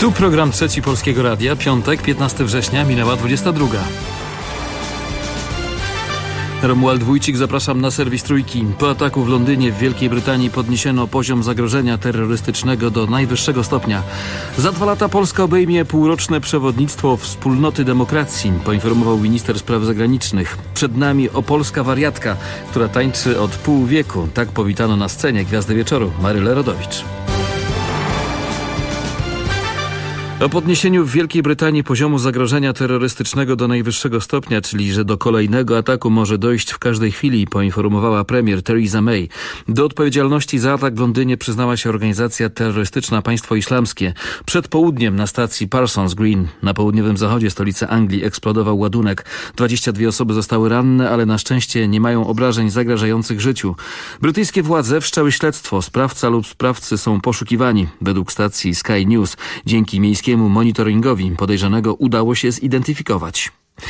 Tu program Trzeci Polskiego Radia, piątek, 15 września, minęła 22. Romuald Wójcik, zapraszam na serwis Trójki. Po ataku w Londynie w Wielkiej Brytanii podniesiono poziom zagrożenia terrorystycznego do najwyższego stopnia. Za 2 lata Polska obejmie półroczne przewodnictwo Wspólnoty Demokracji, poinformował minister spraw zagranicznych. Przed nami opolska wariatka, która tańczy od pół wieku. Tak powitano na scenie Gwiazdy Wieczoru Marylę Rodowicz. O podniesieniu w Wielkiej Brytanii poziomu zagrożenia terrorystycznego do najwyższego stopnia, czyli że do kolejnego ataku może dojść w każdej chwili, poinformowała premier Theresa May. Do odpowiedzialności za atak w Londynie przyznała się organizacja terrorystyczna Państwo Islamskie. Przed południem na stacji Parsons Green na południowym zachodzie stolicy Anglii eksplodował ładunek. 22 osoby zostały ranne, ale na szczęście nie mają obrażeń zagrażających życiu. Brytyjskie władze wszczęły śledztwo. Sprawca lub sprawcy są poszukiwani. Według stacji Sky News dzięki miejskiemu monitoringowi podejrzanego udało się zidentyfikować.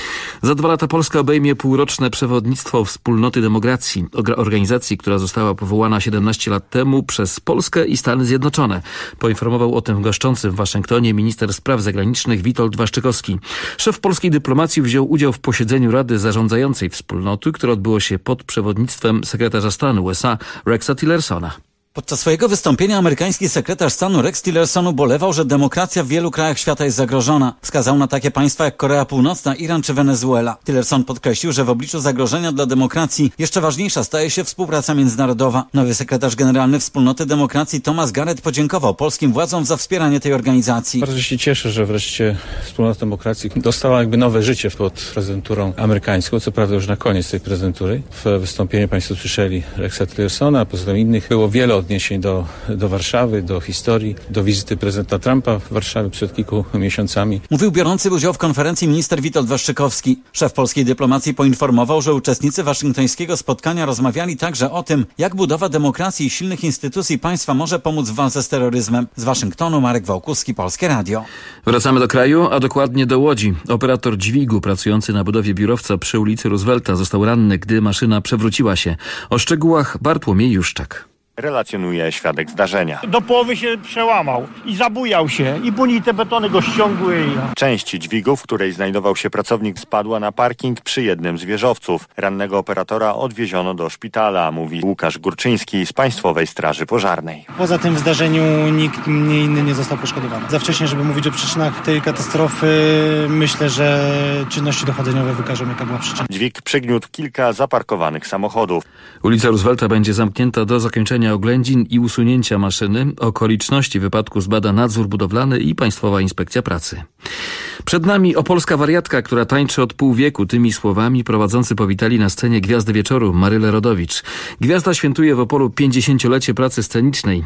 Za 2 lata Polska obejmie półroczne przewodnictwo Wspólnoty Demokracji, organizacji, która została powołana 17 lat temu przez Polskę i Stany Zjednoczone. Poinformował o tym goszczący w Waszyngtonie minister spraw zagranicznych Witold Waszczykowski. Szef polskiej dyplomacji wziął udział w posiedzeniu Rady Zarządzającej Wspólnoty, które odbyło się pod przewodnictwem sekretarza stanu USA Rexa Tillersona. Podczas swojego wystąpienia amerykański sekretarz stanu Rex Tillerson ubolewał, że demokracja w wielu krajach świata jest zagrożona. Wskazał na takie państwa jak Korea Północna, Iran czy Wenezuela. Tillerson podkreślił, że w obliczu zagrożenia dla demokracji jeszcze ważniejsza staje się współpraca międzynarodowa. Nowy sekretarz generalny Wspólnoty Demokracji Thomas Garrett podziękował polskim władzom za wspieranie tej organizacji. Bardzo się cieszę, że wreszcie Wspólnota Demokracji dostała nowe życie pod prezydenturą amerykańską, co prawda już na koniec tej prezydentury. W wystąpieniu państwo słyszeli Rexa Tillersona, a poza tym innych było wiele odniesień do Warszawy, do historii, do wizyty prezydenta Trumpa w Warszawie przed kilku miesiącami. Mówił biorący udział w konferencji minister Witold Waszczykowski. Szef polskiej dyplomacji poinformował, że uczestnicy waszyngtońskiego spotkania rozmawiali także o tym, jak budowa demokracji i silnych instytucji państwa może pomóc w walce z terroryzmem. Z Waszyngtonu Marek Wałkuski, Polskie Radio. Wracamy do kraju, a dokładnie do Łodzi. Operator dźwigu pracujący na budowie biurowca przy ulicy Roosevelta został ranny, gdy maszyna przewróciła się. O szczegółach Bartłomiej Juszczak. Relacjonuje świadek zdarzenia. Do połowy się przełamał i zabujał się i później te betony go ściągły. Część dźwigu, w której znajdował się pracownik, spadła na parking przy jednym z wieżowców. Rannego operatora odwieziono do szpitala, mówi Łukasz Górczyński z Państwowej Straży Pożarnej. Poza tym w zdarzeniu nikt inny nie został poszkodowany. Za wcześnie, żeby mówić o przyczynach tej katastrofy, myślę, że czynności dochodzeniowe wykażą, jaka była przyczyna. Dźwig przygniótł kilka zaparkowanych samochodów. Ulica Roosevelta będzie zamknięta do zakończenia oględzin i usunięcia maszyny. Okoliczności wypadku zbada nadzór budowlany i Państwowa Inspekcja Pracy. Przed nami opolska wariatka, która tańczy od pół wieku. Tymi słowami prowadzący powitali na scenie Gwiazdy Wieczoru Marylę Rodowicz. Gwiazda świętuje w Opolu 50-lecie pracy scenicznej.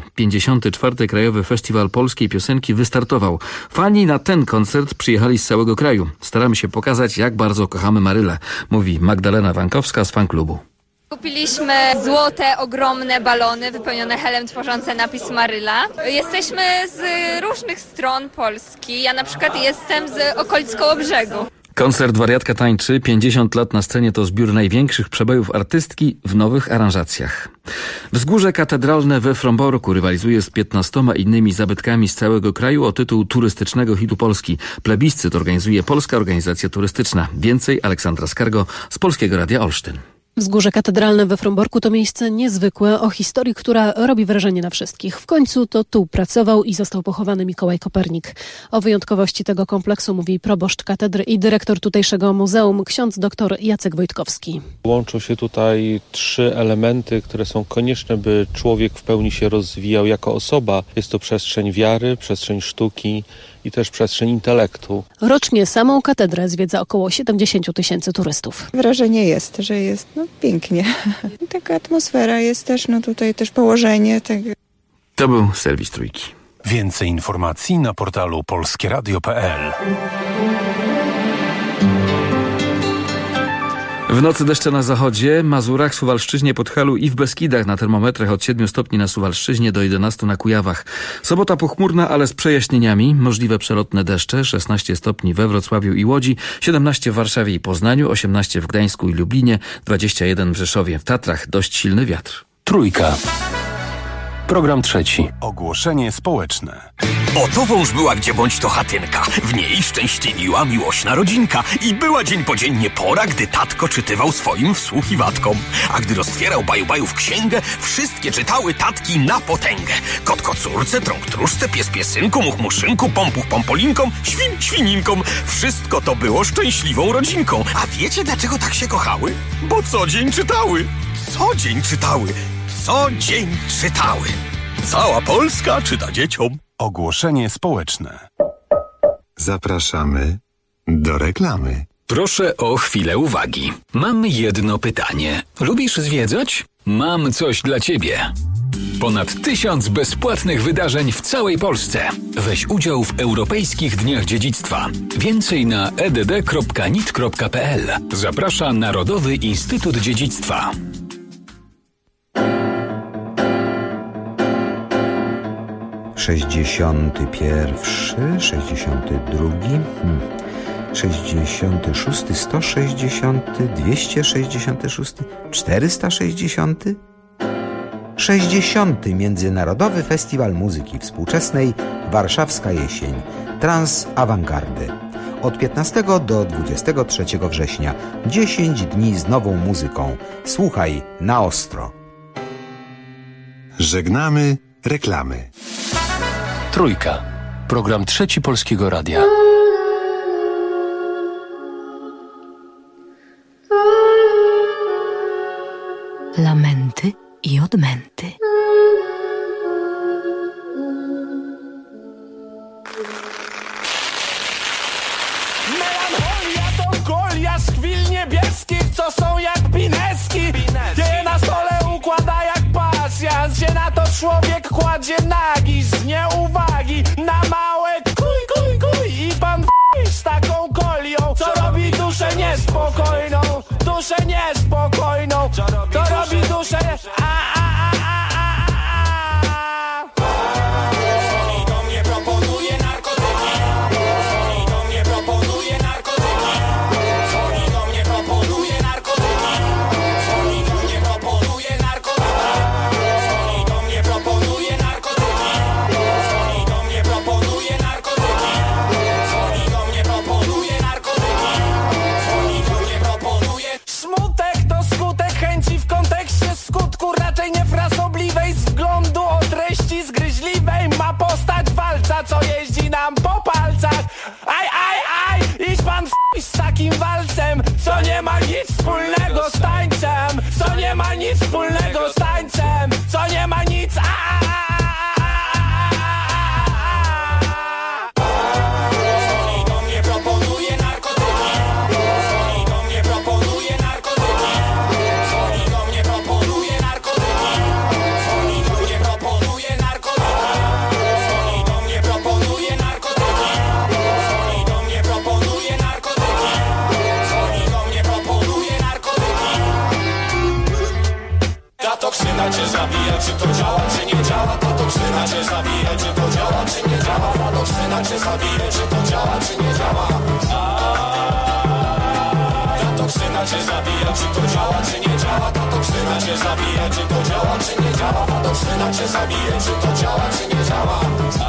54. Krajowy Festiwal Polskiej Piosenki wystartował. Fani na ten koncert przyjechali z całego kraju. Staramy się pokazać, jak bardzo kochamy Marylę, mówi Magdalena Wankowska z fanklubu. Kupiliśmy złote, ogromne balony wypełnione helem tworzące napis Maryla. Jesteśmy z różnych stron Polski. Ja na przykład jestem z okolic Kołobrzegu. Koncert Wariatka tańczy. 50 lat na scenie to zbiór największych przebojów artystki w nowych aranżacjach. Wzgórze Katedralne we Fromborku rywalizuje z 15 innymi zabytkami z całego kraju o tytuł turystycznego hitu Polski. Plebiscyt organizuje Polska Organizacja Turystyczna. Więcej Aleksandra Skargo z Polskiego Radia Olsztyn. Wzgórze Katedralne we Fromborku to miejsce niezwykłe, o historii, która robi wrażenie na wszystkich. W końcu to tu pracował i został pochowany Mikołaj Kopernik. O wyjątkowości tego kompleksu mówi proboszcz katedry i dyrektor tutejszego muzeum, ksiądz dr Jacek Wojtkowski. Łączą się tutaj 3 elementy, które są konieczne, by człowiek w pełni się rozwijał jako osoba. Jest to przestrzeń wiary, przestrzeń sztuki i też przestrzeń intelektu. Rocznie samą katedrę zwiedza około 70 000 turystów. Wrażenie jest, że jest pięknie. Taka atmosfera jest też, tutaj też położenie. Tak. To był serwis Trójki. Więcej informacji na portalu polskieradio.pl. W nocy deszcze na zachodzie, Mazurach, Suwalszczyźnie, Podhalu i w Beskidach na termometrach od 7 stopni na Suwalszczyźnie do 11 na Kujawach. Sobota pochmurna, ale z przejaśnieniami. Możliwe przelotne deszcze, 16 stopni we Wrocławiu i Łodzi, 17 w Warszawie i Poznaniu, 18 w Gdańsku i Lublinie, 21 w Rzeszowie. W Tatrach dość silny wiatr. Trójka. Program trzeci. Ogłoszenie społeczne. O to wąż była gdzie bądź to chatynka. W niej szczęśliwiła miłośna rodzinka. I była dzień po dzień nie pora, gdy tatko czytywał swoim wsłuchiwatkom. A gdy roztwierał baju-bajów księgę, wszystkie czytały tatki na potęgę. Kot kocurce, trąg truszce, pies piesynku, much muszynku, pompuch pompolinkom, świn świninkom. Wszystko to było szczęśliwą rodzinką. A wiecie dlaczego tak się kochały? Bo co dzień czytały. Co dzień czytały. Co dzień czytały. Cała Polska czyta dzieciom. Ogłoszenie społeczne. Zapraszamy do reklamy. Proszę o chwilę uwagi. Mam jedno pytanie. Lubisz zwiedzać? Mam coś dla ciebie. Ponad 1000 bezpłatnych wydarzeń w całej Polsce. Weź udział w Europejskich Dniach Dziedzictwa. Więcej na edd.nit.pl. Zaprasza Narodowy Instytut Dziedzictwa. 61, 62, 66, 160, 266, 460, 60. Międzynarodowy Festiwal Muzyki Współczesnej Warszawska Jesień Trans Awangardy. Od 15 do 23 września. 10 dni z nową muzyką. Słuchaj na ostro. Żegnamy reklamy. Trójka. Program Trzeci Polskiego Radia. Lamenty i odmęty. Melancholia to golia z chwil niebieskich, co są jak pineski. Gdzie na stole układa jak pasjans, się na to człowiek kładzie nagi z nieuwagi na małe kuj i pan z taką kolią, co robi duszę niespokojną, duszę niespokojną, to robi duszę Dzwoni do mnie, proponuje narkotyki. Dzwoni do mnie, proponuje narkotyki. Dzwoni do mnie, proponuje narkotyki. Dzwoni do mnie, proponuje narkotyki. Dzwoni do mnie, proponuje narkotyki. Dzwoni do mnie, proponuje narkotyki. Dzwoni do mnie, proponuje narkotyki. Dzwoni do mnie, proponuje. Smutek to skutek chęci w kontekście skutku, raczej niefrasobliwej z wglądu o treści zgryźliwej. Ma postać walca, co jeździ nam po palcach. Aj, idź pan z takim walcem, co nie ma nic wspólnego z tańcem, co nie ma nic wspólnego z tańcem, co nie ma nic Dzwoni do mnie, proponuje narkotyki. Dzwoni do mnie, proponuje narkotyki. Dzwoni do mnie, proponuje narkotyki. Dzwoni do mnie, proponuje narkotyki. Dzwoni do mnie, proponuje narkotyki. Dzwoni do mnie, proponuje narkotyki. Dzwoni do mnie, proponuje narkotyki. Ta toksyna cię zabija, czy to działa, czy nie działa? Ta toksyna cię zabija, czy to działa, czy nie działa? Ta toksyna cię zabija, czy to działa, czy nie działa? Ta toksyna cię zabija, czy to działa, czy nie działa? Ta toksyna cię zabija, czy to działa, czy nie działa? Ta toksyna cię zabija, czy to działa, czy nie działa?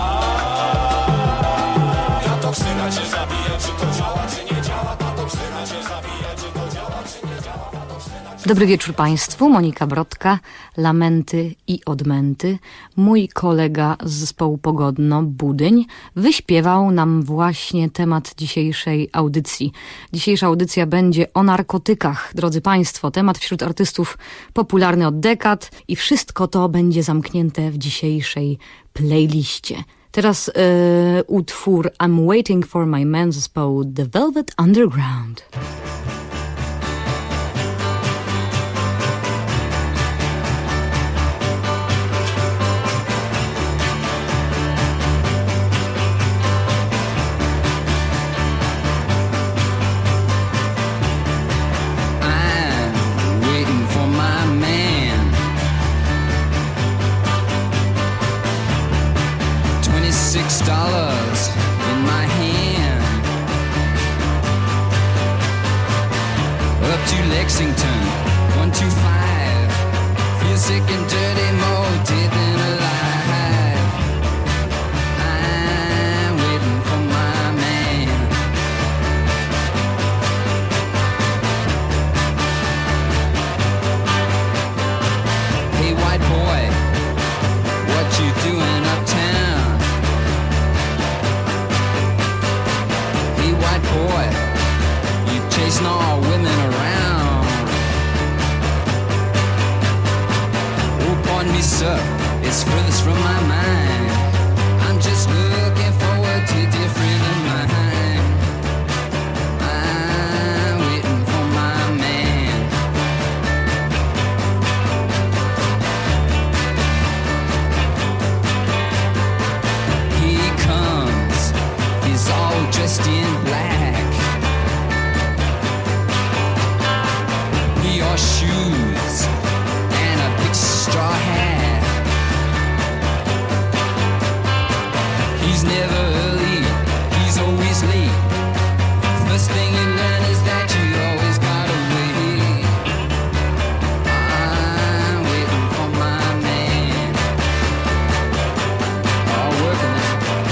Ta toksyna cię zabija, czy to działa, czy nie działa? Ta toksyna cię zabija, czy to działa, czy nie działa? Dobry wieczór Państwu, Monika Brodka, Lamenty i odmęty. Mój kolega z zespołu Pogodno, Budyń, wyśpiewał nam właśnie temat dzisiejszej audycji. Dzisiejsza audycja będzie o narkotykach, drodzy Państwo. Temat wśród artystów popularny od dekad i wszystko to będzie zamknięte w dzisiejszej playliście. Teraz utwór I'm Waiting for My Man zespołu The Velvet Underground. $26 in my hand, up to Lexington, 125. Feel sick and dirty, more dead than alive. from my mind. I'm just looking forward to different in my mind. I'm waiting for my man. He comes, he's all dressed in black. He wore shoes and a big straw hat. He's never early, he's always late. First thing you learn is that you always gotta wait. I'm waiting for my man. All working now.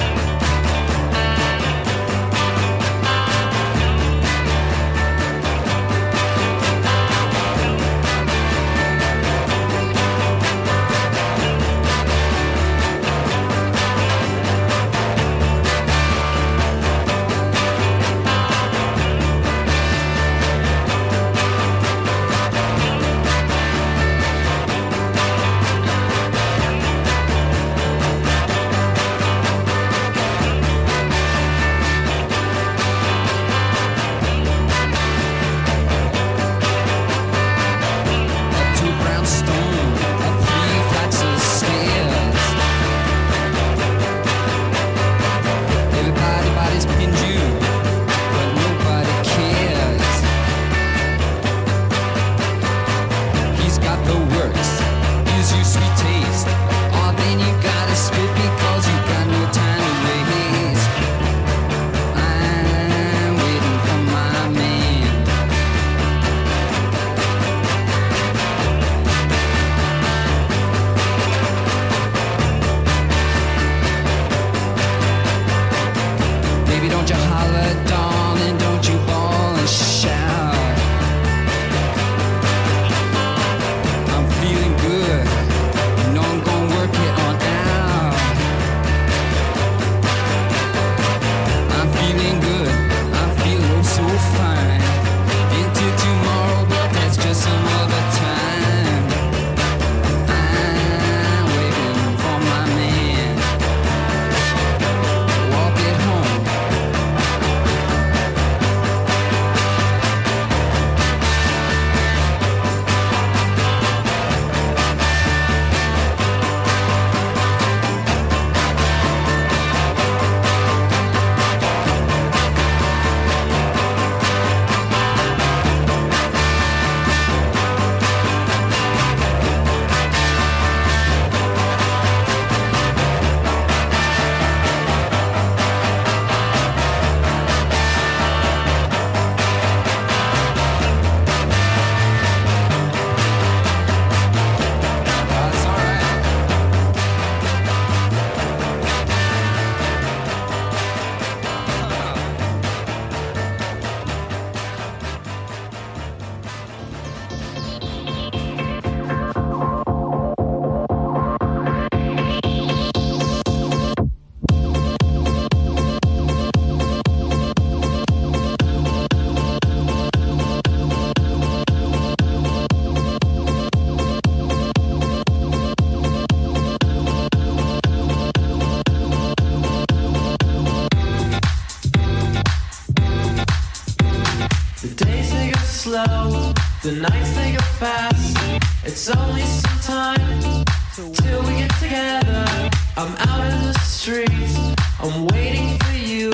The nights they go fast. It's only some time till we get together. I'm out in the streets, I'm waiting for you.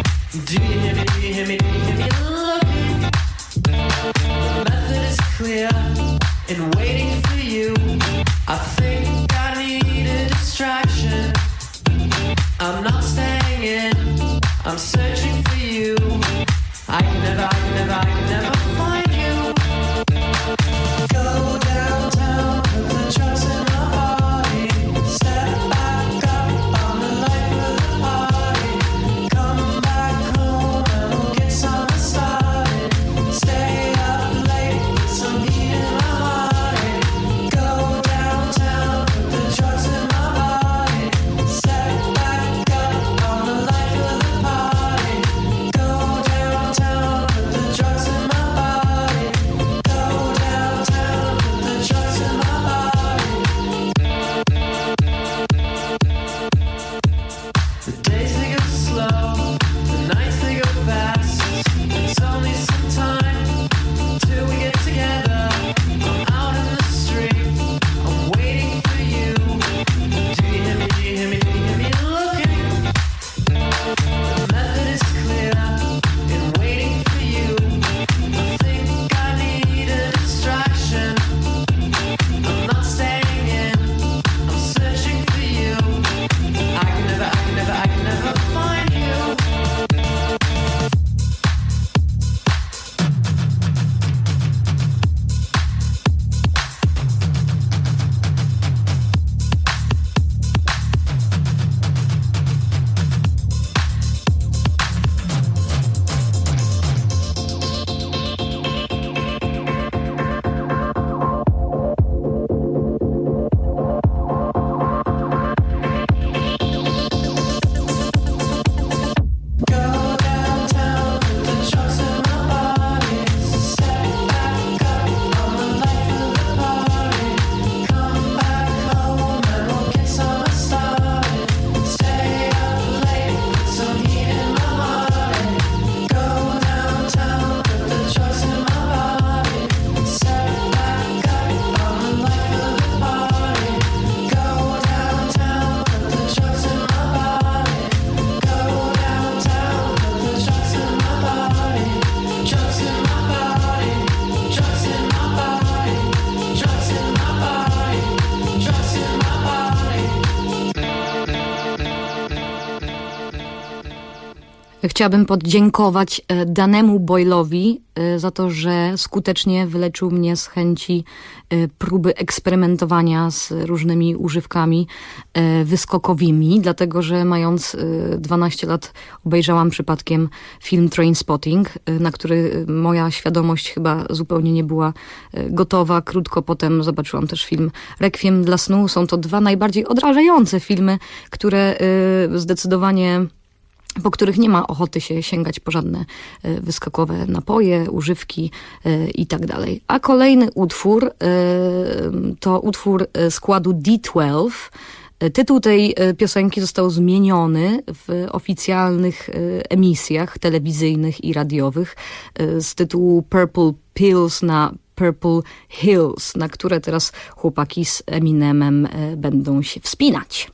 Do you hear me? Do you hear me? Do you hear me looking? The method is clear in waiting for you. I think I need a distraction. I'm not staying in, I'm searching for you. I can never find you. Go downtown, put the drugs in my body. Step back up on the life of the party. Come back home and we'll get something started. Stay up late with some heat in my heart. Go downtown, put the drugs in my body. Step back up on the life of the party. Chciałabym podziękować Danemu Boyle'owi za to, że skutecznie wyleczył mnie z chęci próby eksperymentowania z różnymi używkami wyskokowymi, dlatego że mając 12 lat obejrzałam przypadkiem film Trainspotting, na który moja świadomość chyba zupełnie nie była gotowa. Krótko potem zobaczyłam też film Requiem dla snu. Są to dwa najbardziej odrażające filmy, które zdecydowanie po których nie ma ochoty się sięgać po żadne wyskokowe napoje, używki i tak dalej. A kolejny utwór to utwór składu D12. Tytuł tej piosenki został zmieniony w oficjalnych emisjach telewizyjnych i radiowych z tytułu Purple Pills na Purple Hills, na które teraz chłopaki z Eminemem będą się wspinać.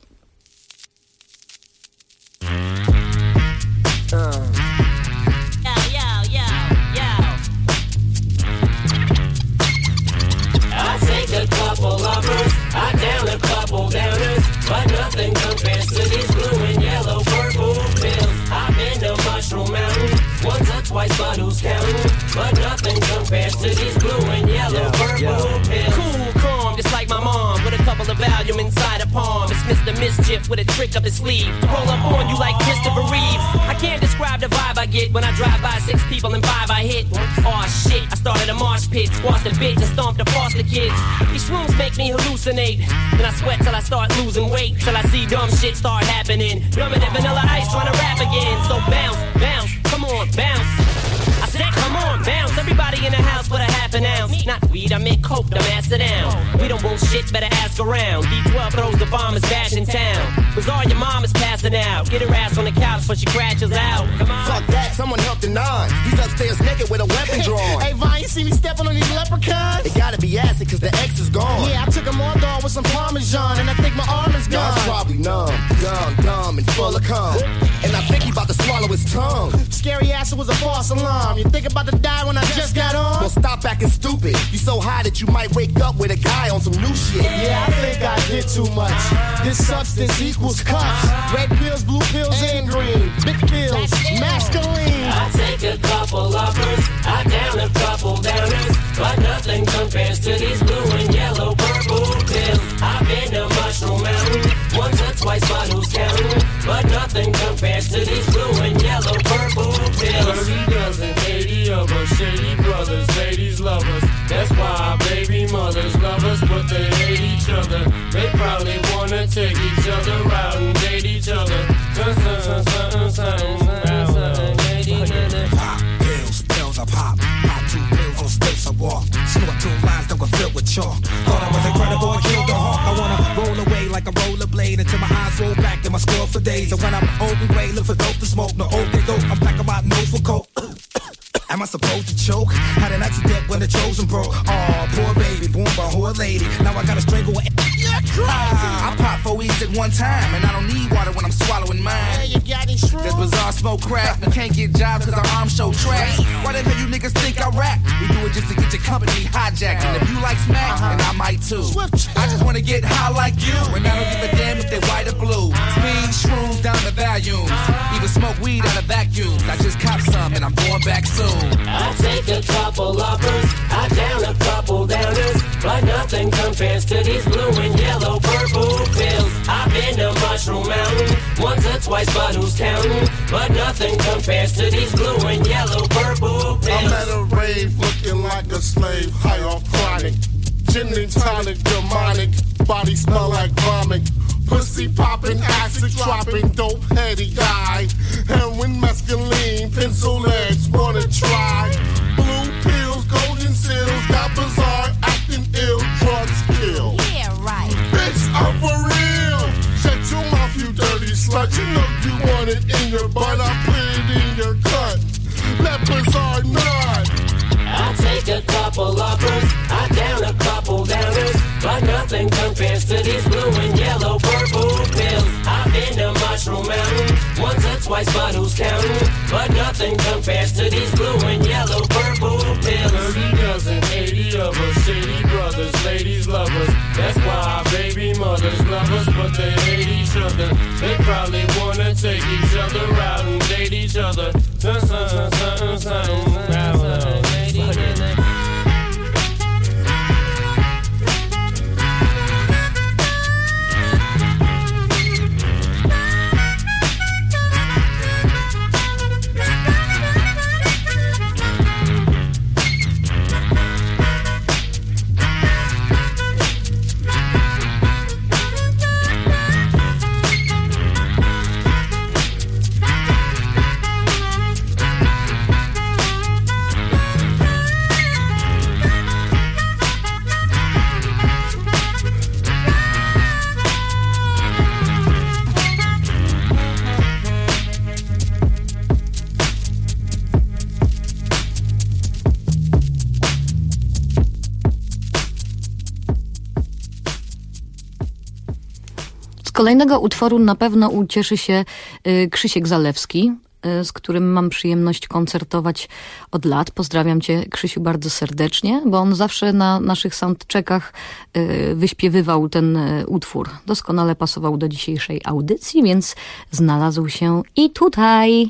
I take a couple uppers, I down a couple downers, but nothing compares to these blue and yellow purple pills. I've been to Mushroom Mountain once or twice, but who's counting? But nothing compares to these blue and yellow purple pills. Cool, calm, just like my mom, with a couple of Valium inside a palm. It's Mr. Mischief with a trick up his sleeve to roll up on you like Christopher Reeves. I can't describe the vibe I get when I drive by 6 people and 5 I hit. Aw shit, I started a marsh pit, squashed a bitch and stomped the foster kids. These shrooms make me hallucinate, then I sweat till I start losing weight, till I see dumb shit start happening. Dumber than Vanilla Ice trying to rap again. So bounce, bounce, come on, bounce. I said come on, bounce. Everybody in the house with a half an ounce. Not weed, I meant coke, dumbass, sit down. We don't bullshit, better ask around. D12 throws the bombers bash in town. Bizarre, your mom is passing out. Get her ass on the couch before she crashes out. Come on. Fuck that, someone help the nine. He's upstairs naked with a weapon drawn. Hey, Vine, you see me stepping on these leprechauns? It gotta be acid cause the X is gone. Yeah, I took them all dog with some Parmesan, and I think my arm is gone. That's probably numb, dumb, and full of cum. And I think he about to swallow his tongue. Scary ass, it was a false alarm. You think about to die when I just got on? Well, stop acting stupid. You so high that you might wake up with a guy on some new shit. Yeah, I think I did too much. This substance equals cups. Red pills, blue pills, and green. Big pills, masculine. I take a couple uppers, I down a couple downers, but nothing compares to these blue and yellow purple pills. I've been to Mushroom Mountain once or twice, but who's counting? But nothing compares to these blue and yellow purple pills. 30 dozen, 80 of us, shady brothers, ladies love us. That's why our baby mothers love us, but they hate each other. They probably wanna take each other out and date each other. Pop pills, pills I pop. Pop 2 pills on stilts I walk. Snort 2 lines, don't go filled with chalk. Thought I was incredible and killed the hawk. I wanna roll away like a rollerblade until my eyes roll back and my score for days. And when I'm old and gray, look for dope to smoke. No old dope, I'm black about nose for coke. Am I supposed to choke? Had an accident when the chosen broke. Aw, poor baby, born by a whore lady. Now I gotta strangle her. I pop 4 weeks at one time, and I don't need water when I'm swallowing mine. Hey, you got these shrooms? This bizarre smoke crack. We can't get jobs cause our arms show trash. Why the hell you niggas think I rap? We do it just to get your company hijacked. And if you like smack, then I might too. I just wanna get high like you, and I don't give a damn if they white or blue. Speed, shrooms down to volumes. Even smoke weed out of vacuums. I just cop some and I'm going back soon. I take a couple uppers, I down a couple downers, but nothing compares to these blue and yellow purple pills. I've been to Mushroom Mountain once or twice, but who's counting? But nothing compares to these blue and yellow purple pills. I'm at a rave looking like a slave, high off chronic. Gin and tonic, demonic, body smell like vomit. Pussy popping, acid dropping, dope heady guy. Heroin, mescaline, pencil legs, wanna try. Blue pills, golden seals, got bizarre, acting ill, drugs kill. Yeah, right. Bitch, I'm for real. Shut your mouth, you dirty slut. You know you want it in your butt, I put it in your cut. Let bizarre nut. I take a couple uppers, I down a couple downers, but nothing compares to these blue and yellow purple pills. I've been to Mushroom Mountain once or twice, but who's counting? But nothing compares to these blue and yellow purple pills. 30 dozen, 80 of us, shady brothers, ladies love us. That's why our baby mothers love us, but they hate each other. They probably wanna take each other out and date each other. other. Something, I don't know. Kolejnego utworu na pewno ucieszy się Krzysiek Zalewski, z którym mam przyjemność koncertować od lat. Pozdrawiam cię, Krzysiu, bardzo serdecznie, bo on zawsze na naszych soundcheckach wyśpiewywał ten utwór. Doskonale pasował do dzisiejszej audycji, więc znalazł się i tutaj.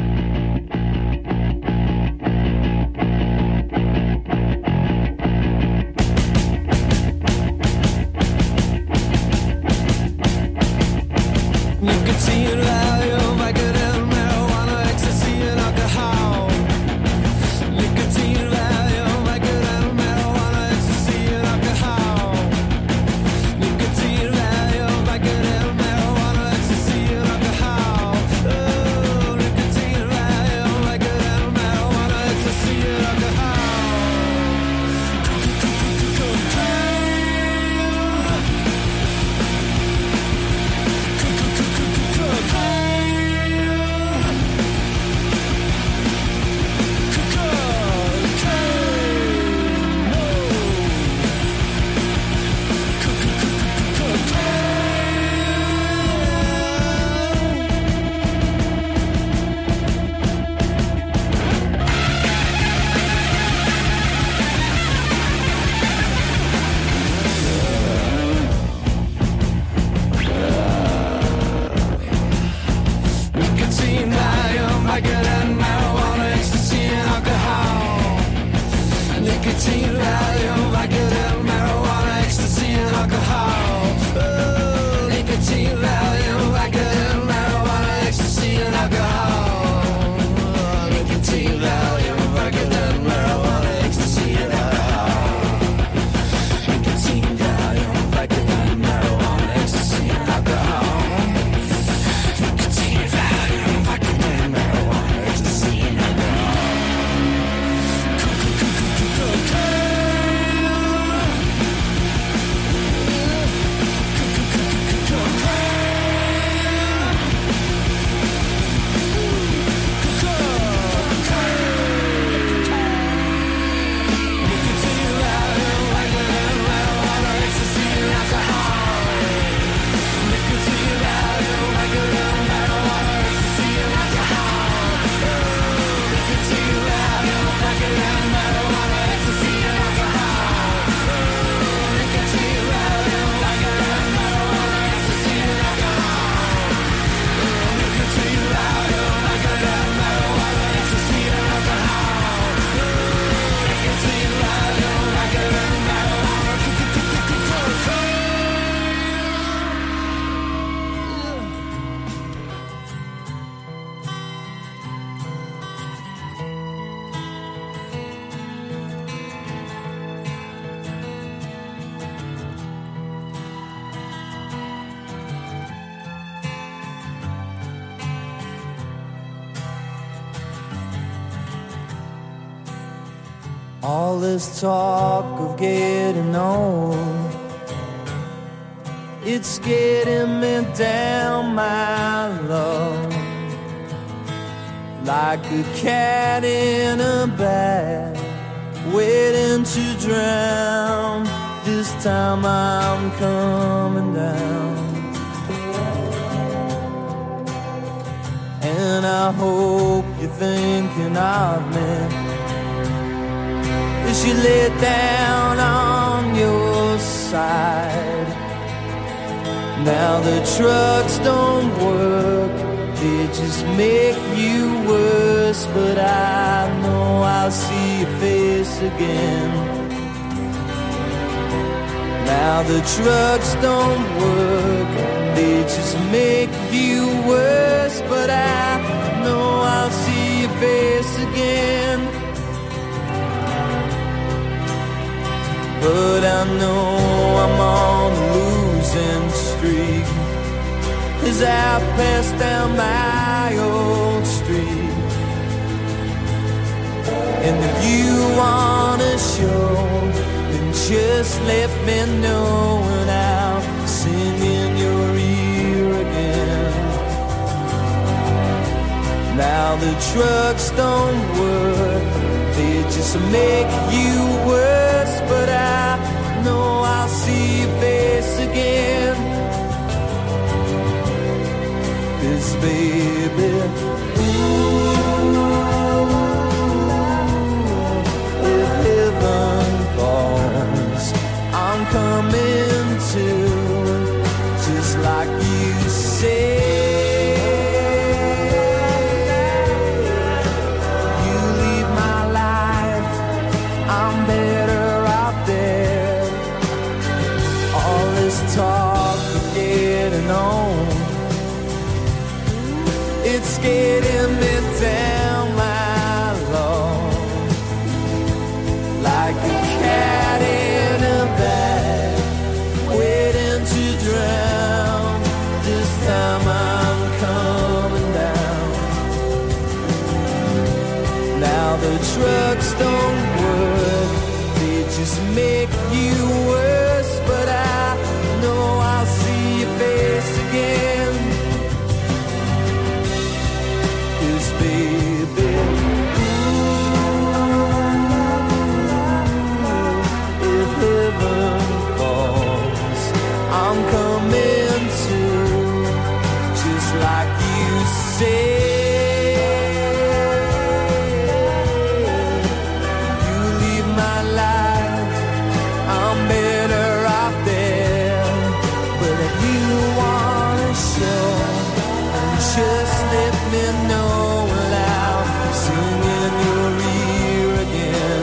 All this talk of getting old, it's getting me down, my love, like a cat in a bag, waiting to drown. This time I'm coming down, and I hope you're thinking of me as you lay down on your side. Now the trucks don't work, they just make you worse, but I know I'll see your face again. Now the drugs don't work, they just make you worse, but I know I'll see your face again. But I know I'm on a losing streak as I pass down my old street. And if you wanna show, then just let me know and I'll sing in your ear again. Now the drugs don't work, they just make you worse, but I know I'll see your face again. 'Cause baby, if heaven calls, I'm coming to, just like you say. You leave my life, I'm better out there. All this talk of getting on, it's getting me down my lawn, like a cat in a bag, waiting to drown. This time I'm coming down. Now the drugs don't work, they just make you worse, but I know I'll see your face again. 'Cause baby, if heaven calls, I'm coming to, just like you say. You leave my life, I'm better out there. But if you wanna show, just let me know and I'll sing in your ear again.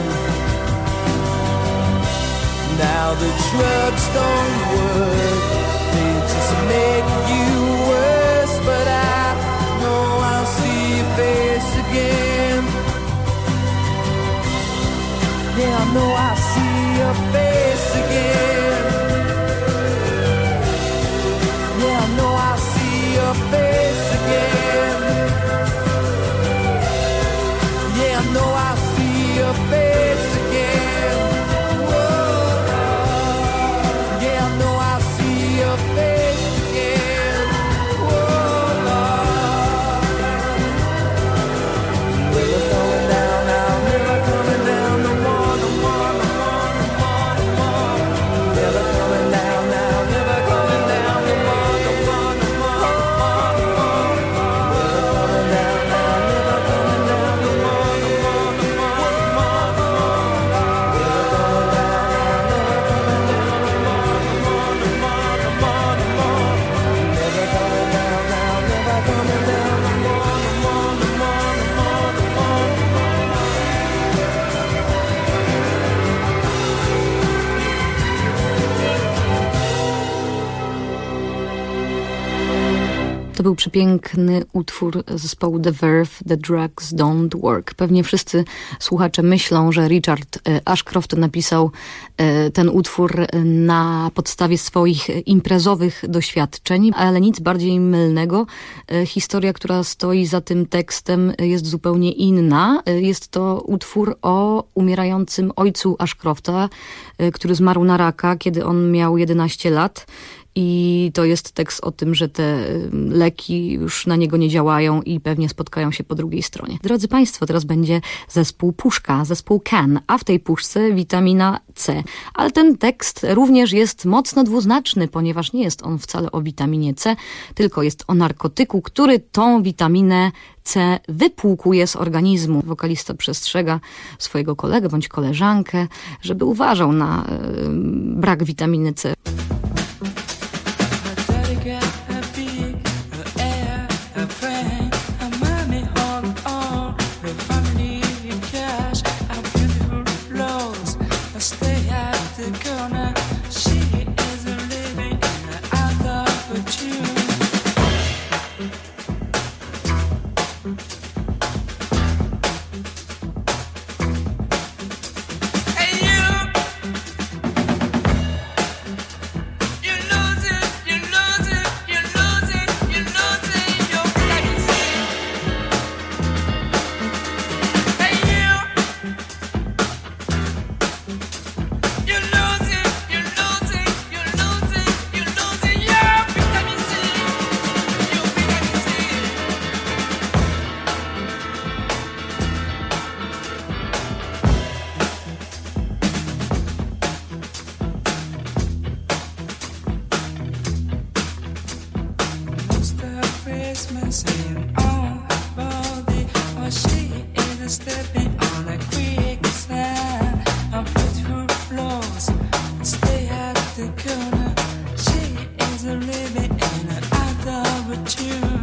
Now the drugs don't work, they just make you worse, but I know I'll see your face again. Yeah, I know I'll see your face again. Yeah, I know I'll see your face again. Yeah, I know I'll see your face again. Whoa. Yeah, I know I'll see your face again. Whoa. Never coming down now, never coming down no more, no more, no more, no more, no more. Never coming down now, never coming down no more, no more, no more, no more, no more. Never coming down now, never coming down no more, no more, no more, no more, no more. Never coming down now, never coming down no more, no more, no more, no more, no more. Never coming down now, never coming down no more, no more, no more, no more, no more, no more. To był przepiękny utwór zespołu The Verve, The Drugs Don't Work. Pewnie wszyscy słuchacze myślą, że Richard Ashcroft napisał ten utwór na podstawie swoich imprezowych doświadczeń, ale nic bardziej mylnego. Historia, która stoi za tym tekstem, jest zupełnie inna. Jest to utwór o umierającym ojcu Ashcrofta, który zmarł na raka, kiedy on miał 11 lat. I to jest tekst o tym, że te leki już na niego nie działają i pewnie spotkają się po drugiej stronie. Drodzy Państwo, teraz będzie zespół Puszka, zespół Can, a w tej puszce witamina C. Ale ten tekst również jest mocno dwuznaczny, ponieważ nie jest on wcale o witaminie C, tylko jest o narkotyku, który tą witaminę C wypłukuje z organizmu. Wokalista przestrzega swojego kolegę bądź koleżankę, żeby uważał na brak witaminy C. A big, a air, a friend. Christmas Eve on her body, while she is stepping on a quicksand. I put her floors, stay at the corner. She is living in an out of a tune.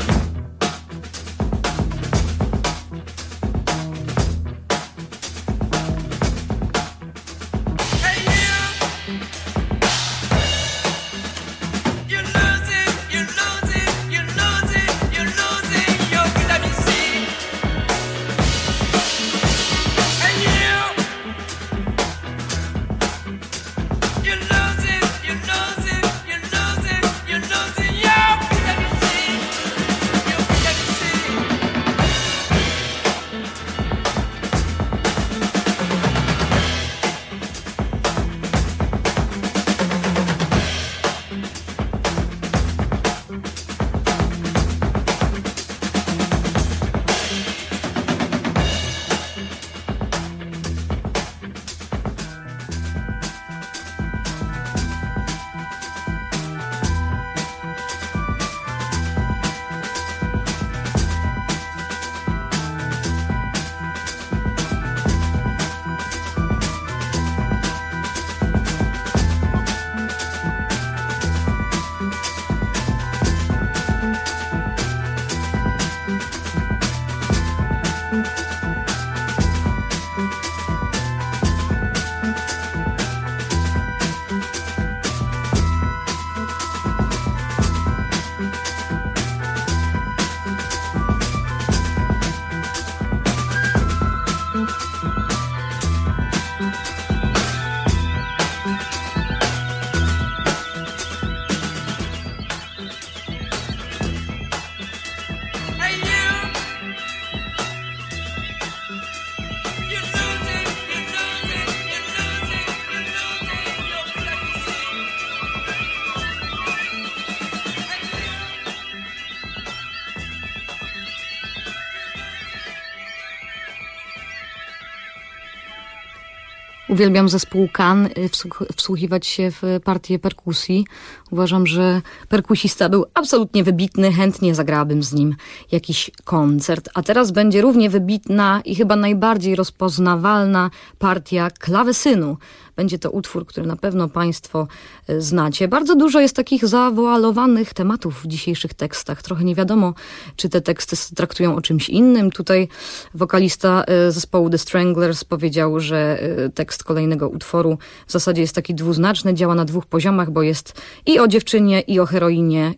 Uwielbiam zespół Can, wsłuchiwać się w partię perkusji. Uważam, że perkusista był absolutnie wybitny, chętnie zagrałabym z nim jakiś koncert. A teraz będzie równie wybitna i chyba najbardziej rozpoznawalna partia klawesynu. Będzie to utwór, który na pewno Państwo znacie. Bardzo dużo jest takich zawoalowanych tematów w dzisiejszych tekstach. Trochę nie wiadomo, czy te teksty traktują o czymś innym. Tutaj wokalista zespołu The Stranglers powiedział, że tekst kolejnego utworu w zasadzie jest taki dwuznaczny, działa na dwóch poziomach, bo jest i o dziewczynie, i o heroinie.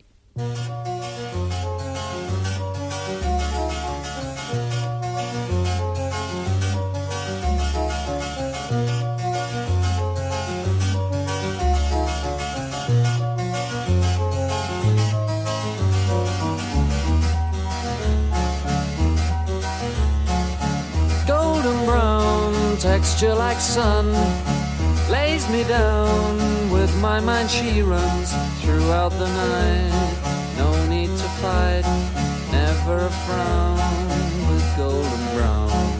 Texture like sun lays me down. With my mind she runs throughout the night. No need to fight, never a frown. With golden brown,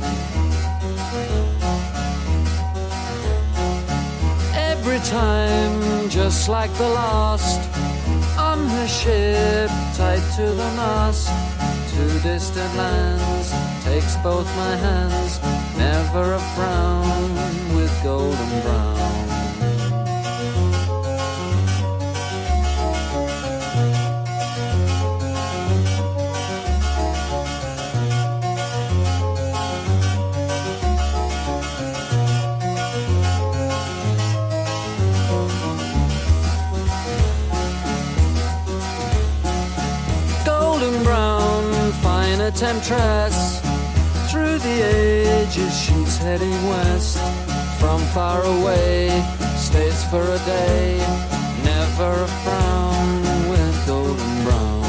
every time just like the last. On her ship tied to the mast, to distant lands takes both my hands. Never a frown with golden brown. Golden brown, fine a temptress. Through the ages she's heading west. From far away, stays for a day. Never a frown with golden brown.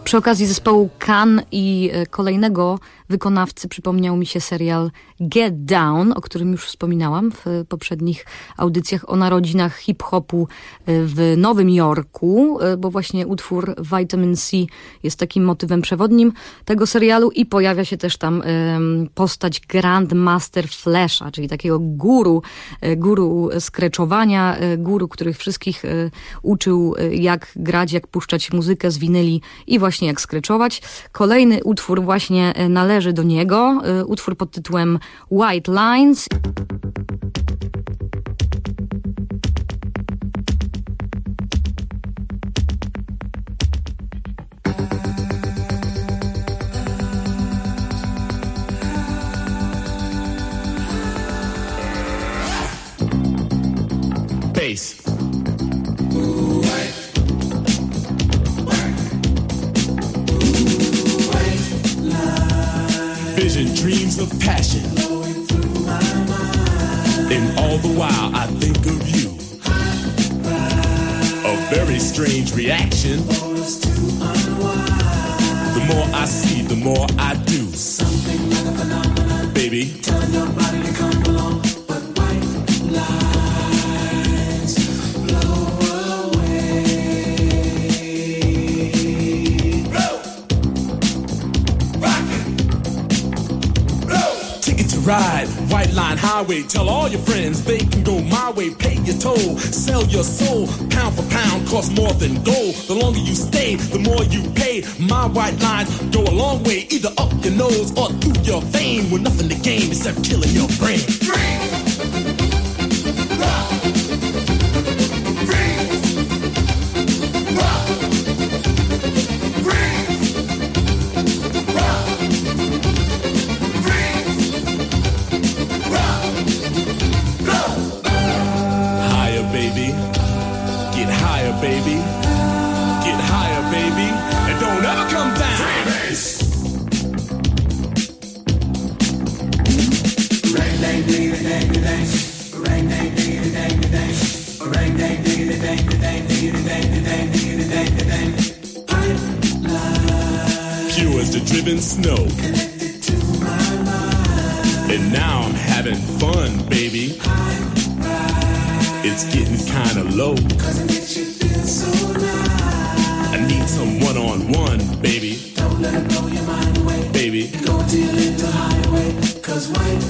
Przy okazji zespołu Can i kolejnego wykonawcy przypomniał mi się serial Get Down, o którym już wspominałam w poprzednich audycjach o narodzinach hip-hopu w Nowym Jorku, bo właśnie utwór Vitamin C jest takim motywem przewodnim tego serialu i pojawia się też tam postać Grandmaster Flasha, czyli takiego guru skreczowania, guru, których wszystkich uczył jak grać, jak puszczać muzykę z winyli i właśnie jak skreczować. Kolejny utwór właśnie należy do niego, utwór pod tytułem White Lines. Bass. Vision, dreams of passion, and all the while I think of you. A very strange reaction. The more I see, the more I do. Something like a phenomenon, baby. Telling your body to come along, but white lines blow away. Blow, rock it, blow. Ticket to ride, White Line Highway. Tell all your friends they can go my way. Pay your toll, sell your soul. Pound for pound, costs more than gold. The longer you stay, the more you pay. My white lines go a long way, either up your nose or through your vein, with nothing to gain except killing your brain. Baby, get higher, baby, and don't ever come down. Freebase. Ring dang ding dang dang, ring dang ding dang dang, ring dang ding dang dang dang dang dang dang. Pipeline. Pure as the driven snow. Connected to my mind. And now I'm having fun, baby. It's getting kinda low. 'Cause it makes you feel so nice. I need some one-on-one, baby. Don't let it blow your mind away, baby. Go till your little highway, 'cause white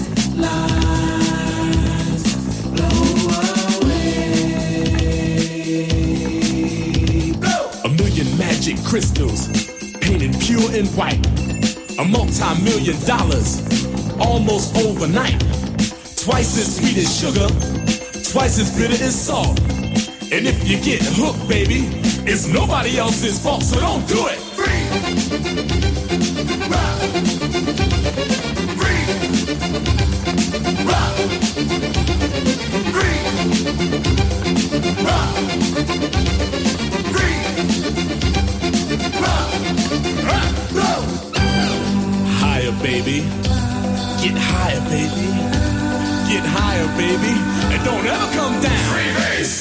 lines blow away. Blow. A million magic crystals, painted pure and white. A multi-million dollars, almost overnight. Twice as sweet as sugar, twice as bitter as salt. And if you get hooked, baby, it's nobody else's fault, so don't do it. Free. Rock. Free. Rock. Free. Rock. Free. Rock. Rock. Rock. Higher, baby. Get higher, baby. Get higher, baby, and don't ever come down. Freebase.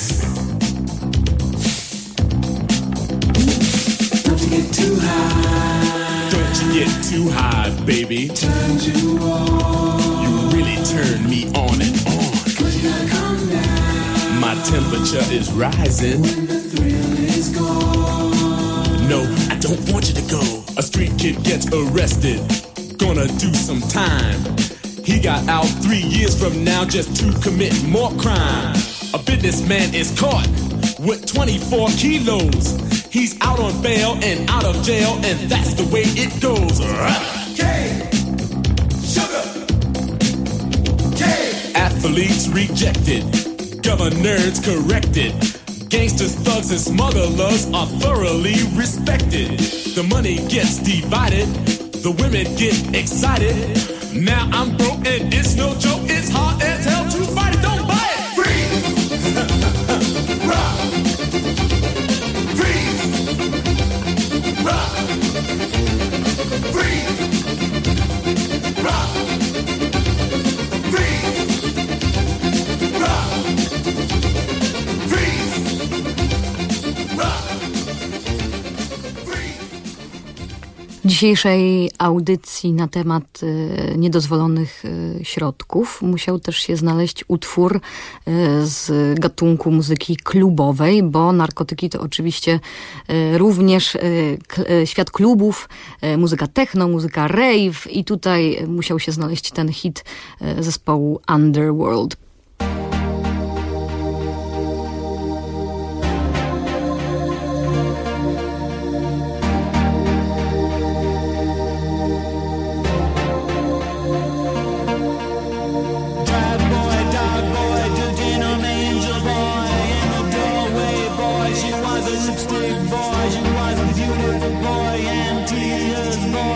Don't you get too high. Don't you get too high, baby. Turns you on. You really turn me on and on. 'Cause you gotta come down. My temperature is rising. When the thrill is gone. No, I don't want you to go. A street kid gets arrested. Gonna do some time. He got out 3 years from now just to commit more crime. A businessman is caught with 24 kilos. He's out on bail and out of jail, and that's the way it goes. K, sugar, K. Athletes rejected, governors corrected. Gangsters, thugs, and smugglers are thoroughly respected. The money gets divided, the women get excited. Now I'm broke and it's no joke. It's hard as hell to fight it. Don't buy it. Freeze. Rock. Freeze. Rock. Freeze. Rock. Freeze. Rock. Freeze. Rock. Freeze. dzisiejszej audycji na temat niedozwolonych środków musiał też się znaleźć utwór z gatunku muzyki klubowej, bo narkotyki to oczywiście również świat klubów, muzyka techno, muzyka rave i tutaj musiał się znaleźć ten hit zespołu Underworld.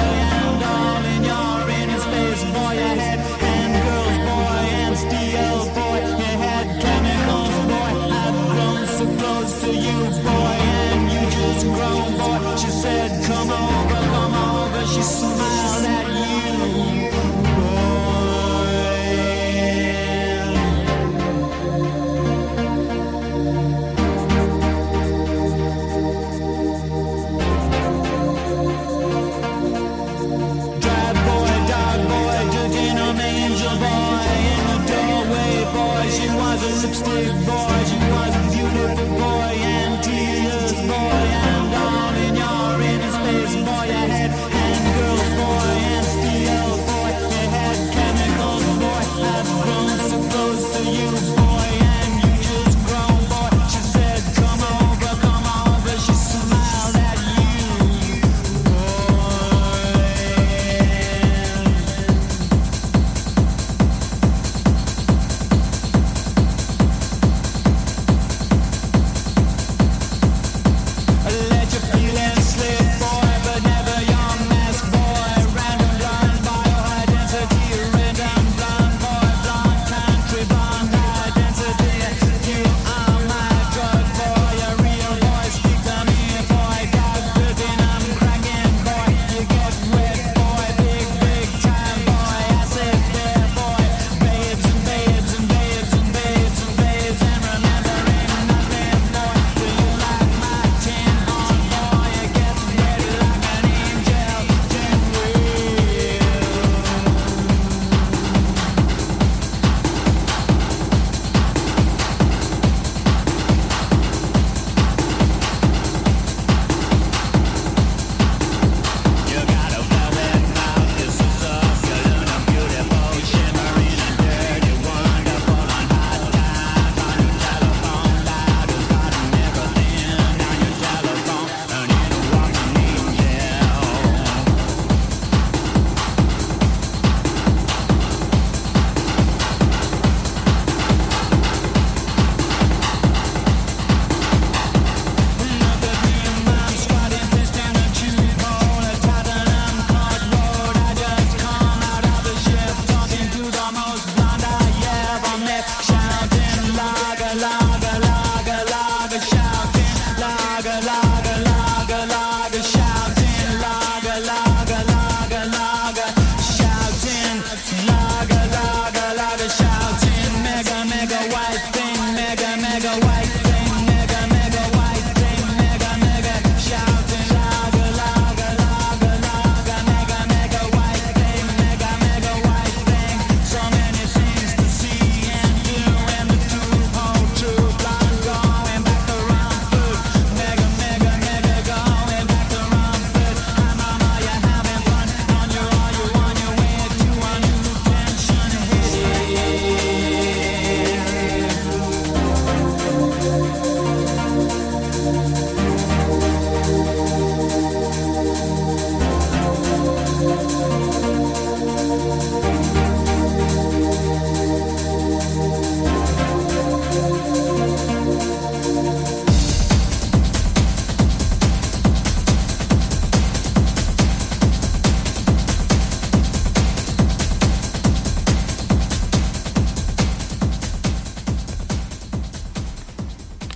Boy, and girls, boy, and steel.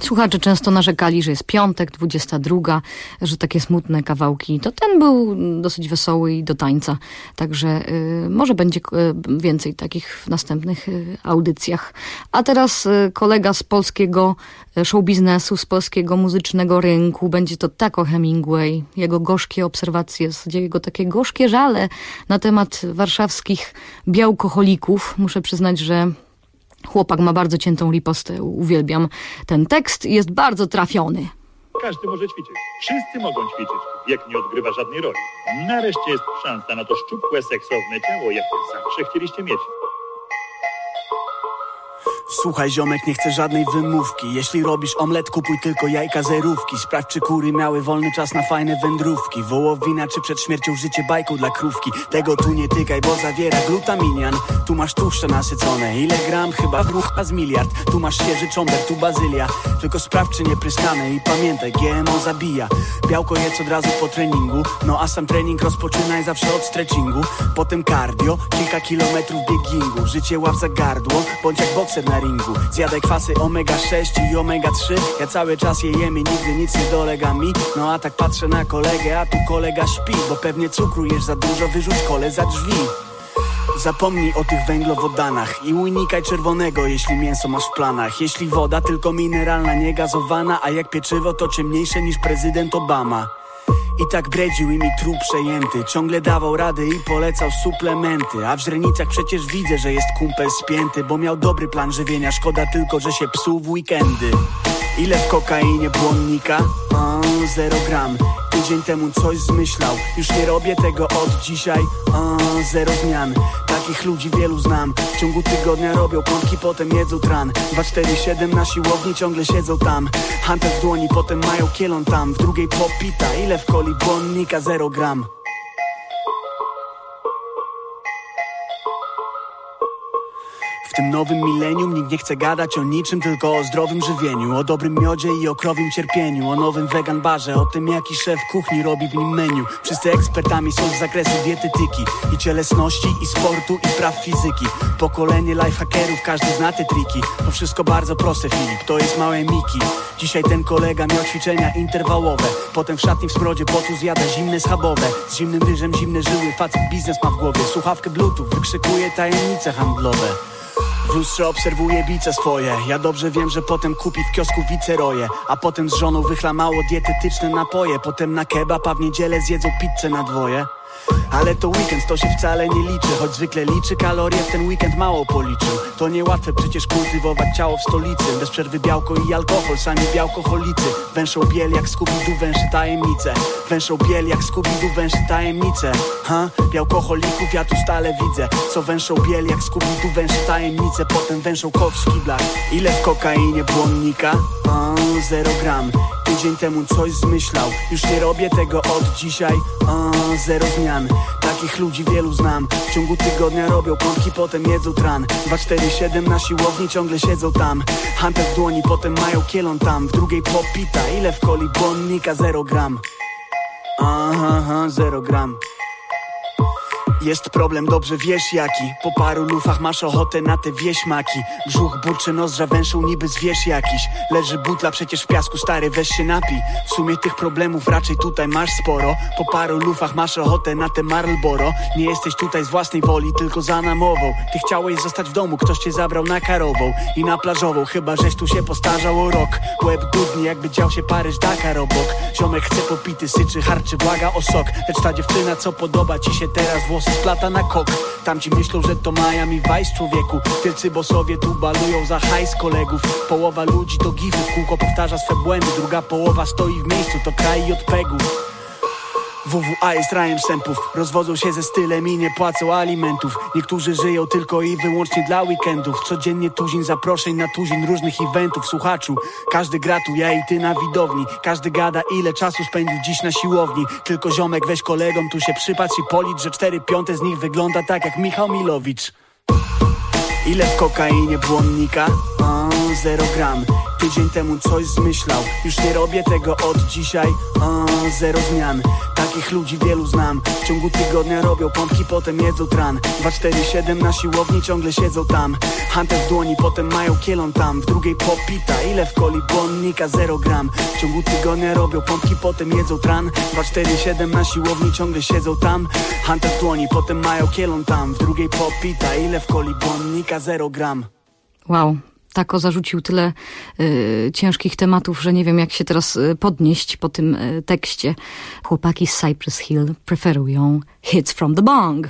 Słuchacze często narzekali, że jest piątek, 22, że takie smutne kawałki. To ten był dosyć wesoły i do tańca. Także może będzie więcej takich w następnych audycjach. A teraz kolega z polskiego showbiznesu, z polskiego muzycznego rynku. Będzie to Taco Hemingway. Jego gorzkie obserwacje, w zasadzie jego takie gorzkie żale na temat warszawskich białkoholików. Muszę przyznać, że chłopak ma bardzo ciętą ripostę. Uwielbiam ten tekst i jest bardzo trafiony. Każdy może ćwiczyć. Wszyscy mogą ćwiczyć. Wiek nie odgrywa żadnej roli. Nareszcie jest szansa na to szczupłe, seksowne ciało, jakie zawsze chcieliście mieć. Słuchaj ziomek, nie chcę żadnej wymówki. Jeśli robisz omlet, kupuj tylko jajka zerówki. Sprawdź, czy kury miały wolny czas na fajne wędrówki. Wołowina, czy przed śmiercią życie bajką dla krówki. Tego tu nie tykaj, bo zawiera glutaminian. Tu masz tłuszcze nasycone. Ile gram? Chyba rucha z miliard. Tu masz świeży czomber, tu bazylia. Tylko sprawdź, czy nie pryskane. I pamiętaj, GMO zabija. Białko jedz od razu po treningu. No a sam trening rozpoczynaj zawsze od stretchingu. Potem cardio, kilka kilometrów biegingu. Życie łap za gardło, bądź jak bokser na ringu. Zjadaj kwasy omega-6 i omega-3. Ja cały czas je jem i nigdy nic nie dolega mi. No a tak patrzę na kolegę, a tu kolega śpi. Bo pewnie cukru jesz za dużo, wyrzuć kole za drzwi. Zapomnij o tych węglowodanach i unikaj czerwonego, jeśli mięso masz w planach. Jeśli woda, tylko mineralna, nie gazowana. A jak pieczywo, to ciemniejsze niż prezydent Obama. I tak bredził i mi trup przejęty. Ciągle dawał rady i polecał suplementy. A w źrenicach przecież widzę, że jest kumpel spięty. Bo miał dobry plan żywienia, szkoda tylko, że się psuł w weekendy. Ile w kokainie błonnika? 0 gram. Tydzień temu coś zmyślał. Już nie robię tego od dzisiaj. 0 zmian. Takich ludzi wielu znam. W ciągu tygodnia robią kątki, potem jedzą tran. 247 na siłowni, ciągle siedzą tam. Hantel w dłoni, potem mają kielon tam. W drugiej popita. Ile w coli błonnika? 0 gram. W tym nowym milenium nikt nie chce gadać o niczym, tylko o zdrowym żywieniu. O dobrym miodzie i o krowim cierpieniu. O nowym vegan barze, o tym jaki szef kuchni robi w nim menu. Wszyscy ekspertami są z zakresu dietetyki i cielesności, i sportu, i praw fizyki. Pokolenie lifehackerów, każdy zna te triki. To wszystko bardzo proste, Filip, to jest małe Miki. Dzisiaj ten kolega miał ćwiczenia interwałowe. Potem w szatni w smrodzie potu zjada zimne schabowe. Z zimnym ryżem zimne żyły, facet biznes ma w głowie. Słuchawkę bluetooth, wykrzykuje tajemnice handlowe. W lustrze obserwuję bice swoje. Ja dobrze wiem, że potem kupi w kiosku wiceroje. A potem z żoną wychla mało dietetyczne napoje. Potem na kebab, a w niedzielę zjedzą pizzę na dwoje. Ale to weekend, to się wcale nie liczy. Choć zwykle liczy kalorie, w ten weekend mało policzył. To niełatwe przecież kultywować ciało w stolicy. Bez przerwy białko i alkohol, sami białkoholicy. Węszą biel jak Scooby-Doo, węszy tajemnice. Węszą biel jak Scooby-Doo, węszy tajemnice. Białkoholików ja tu stale widzę. Co węszą biel jak Scooby-Doo, węszy tajemnice. Potem węszą kot w szkiblach. Ile w kokainie błonnika? 0 gram. Tydzień temu coś zmyślał. Już nie robię tego od dzisiaj. 0 zmian. Takich ludzi wielu znam. W ciągu tygodnia robią kątki, potem jedzą tran. 247 na siłowni, ciągle siedzą tam. Hantel w dłoni, potem mają kielon tam. W drugiej popita. Ile w coli błonnika? 0 gram. 0 gram. Jest problem, dobrze wiesz jaki. Po paru lufach masz ochotę na te wieśmaki. Brzuch burczy, nozdrza węszą niby zwierz jakiś. Leży butla przecież w piasku, stary, weź się napij. W sumie tych problemów raczej tutaj masz sporo. Po paru lufach masz ochotę na te Marlboro. Nie jesteś tutaj z własnej woli, tylko za namową. Ty chciałeś zostać w domu, ktoś cię zabrał na Karową i na plażową, chyba żeś tu się postarzał o rok. Łeb dudni, jakby dział się Paryż-Dakar obok. Ziomek chce popity, syczy, harczy, błaga o sok. Lecz ta dziewczyna, co podoba ci się teraz, włosy splata na kok. Tamci myślą, że to Miami Vice, człowieku. Wielcy bossowie tu balują za hajs kolegów. Połowa ludzi to gify, w kółko powtarza swe błędy. Druga połowa stoi w miejscu, to kraj JPEG-ów. WWA jest rajem sępów. Rozwodzą się ze stylem i nie płacą alimentów. Niektórzy żyją tylko i wyłącznie dla weekendów. Codziennie tuzin zaproszeń na tuzin różnych eventów. Słuchaczu, każdy gra tu, ja i ty na widowni. Każdy gada, ile czasu spędził dziś na siłowni. Tylko ziomek, weź kolegom tu się przypatrz i policz, że 4/5 z nich wygląda tak jak Michał Milowicz. Ile w kokainie błonnika? 0 gram. Tydzień temu coś zmyślał, już nie robię tego od dzisiaj. Zero zmian, takich ludzi wielu znam. W ciągu tygodnia robią pompki, potem jedzą tran. 247 na siłowni, ciągle siedzą tam. Hunter w dłoni, potem mają kielon tam. W drugiej popita, ile w coli błonnika 0 gram. W ciągu tygodnia robią pompki, potem jedzą tran. 247 na siłowni, ciągle siedzą tam. Hunter w dłoni, potem mają kielon tam. W drugiej popita, ile w coli błonnika 0 gram. Wow. Tako zarzucił tyle ciężkich tematów, że nie wiem, jak się teraz podnieść po tym tekście. Chłopaki z Cypress Hill preferują Hits from the Bong.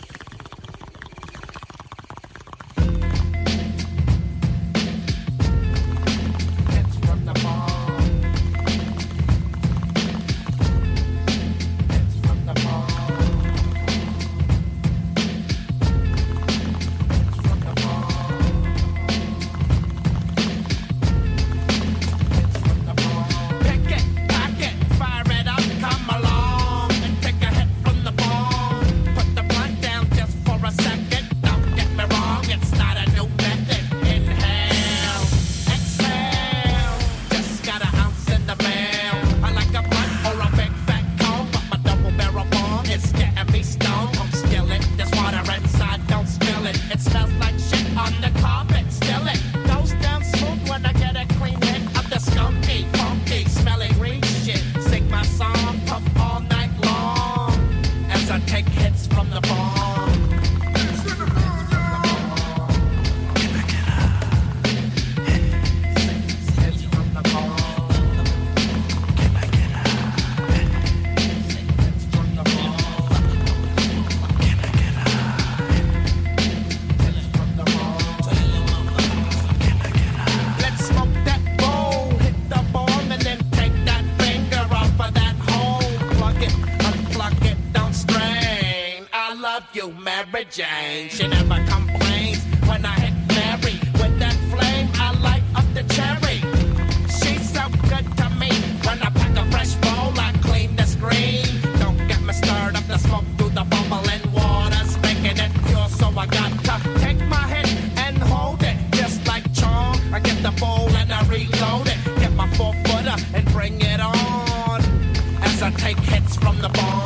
Jane, she never complains when I hit Mary with that flame. I light up the cherry. She's so good to me. When I pack a fresh bowl, I clean the screen. Don't get me stirred up, the smoke through the bubbling water's making it pure. So I got to take my hit and hold it, just like charm. I get the bowl and I reload it. Get my 4-footer and bring it on as I take hits from the bomb.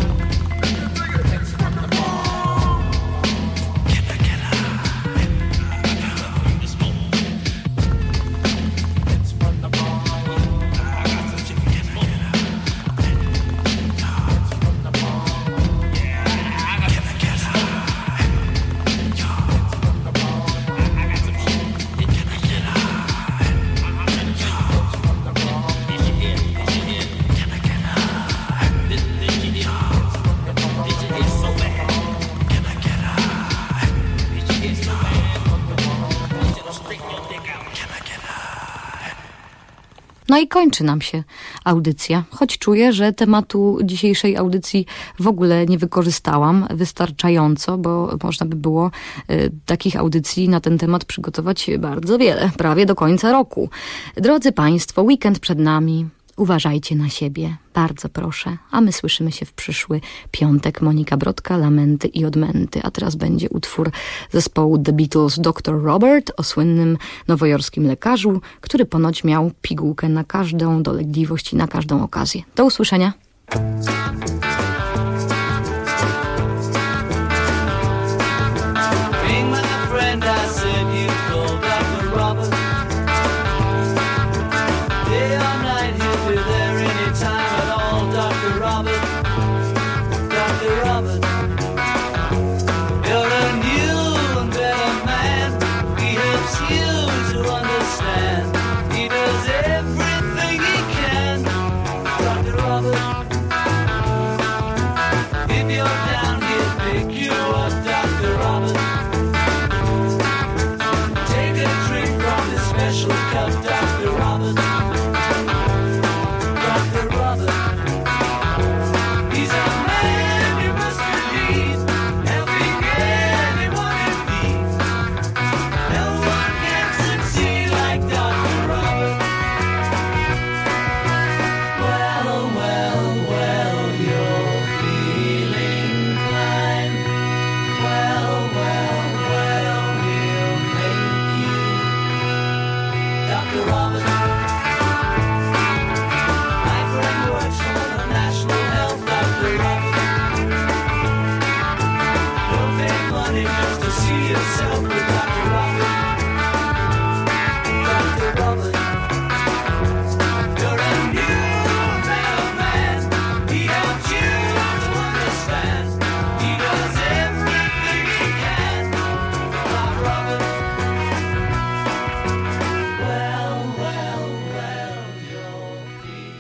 No i kończy nam się audycja, choć czuję, że tematu dzisiejszej audycji w ogóle nie wykorzystałam wystarczająco, bo można by było takich audycji na ten temat przygotować bardzo wiele, prawie do końca roku. Drodzy Państwo, weekend przed nami. Uważajcie na siebie, bardzo proszę. A my słyszymy się w przyszły piątek. Monika Brodka, Lamenty i Odmęty. A teraz będzie utwór zespołu The Beatles Dr. Robert o słynnym nowojorskim lekarzu, który ponoć miał pigułkę na każdą dolegliwość i na każdą okazję. Do usłyszenia.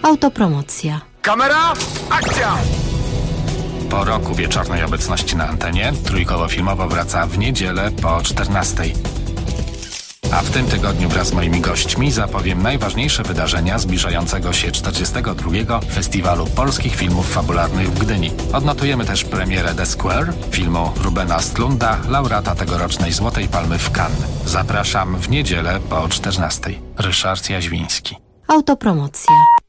Autopromocja. Kamera, akcja! Po roku wieczornej obecności na antenie Trójkowo-Filmowo wraca w niedzielę po 14:00. A w tym tygodniu wraz z moimi gośćmi zapowiem najważniejsze wydarzenia zbliżającego się 42. Festiwalu Polskich Filmów Fabularnych w Gdyni. Odnotujemy też premierę The Square, filmu Rubena Östlunda, laureata tegorocznej Złotej Palmy w Cannes. Zapraszam w niedzielę po 14:00. Ryszard Jaźwiński. Autopromocja.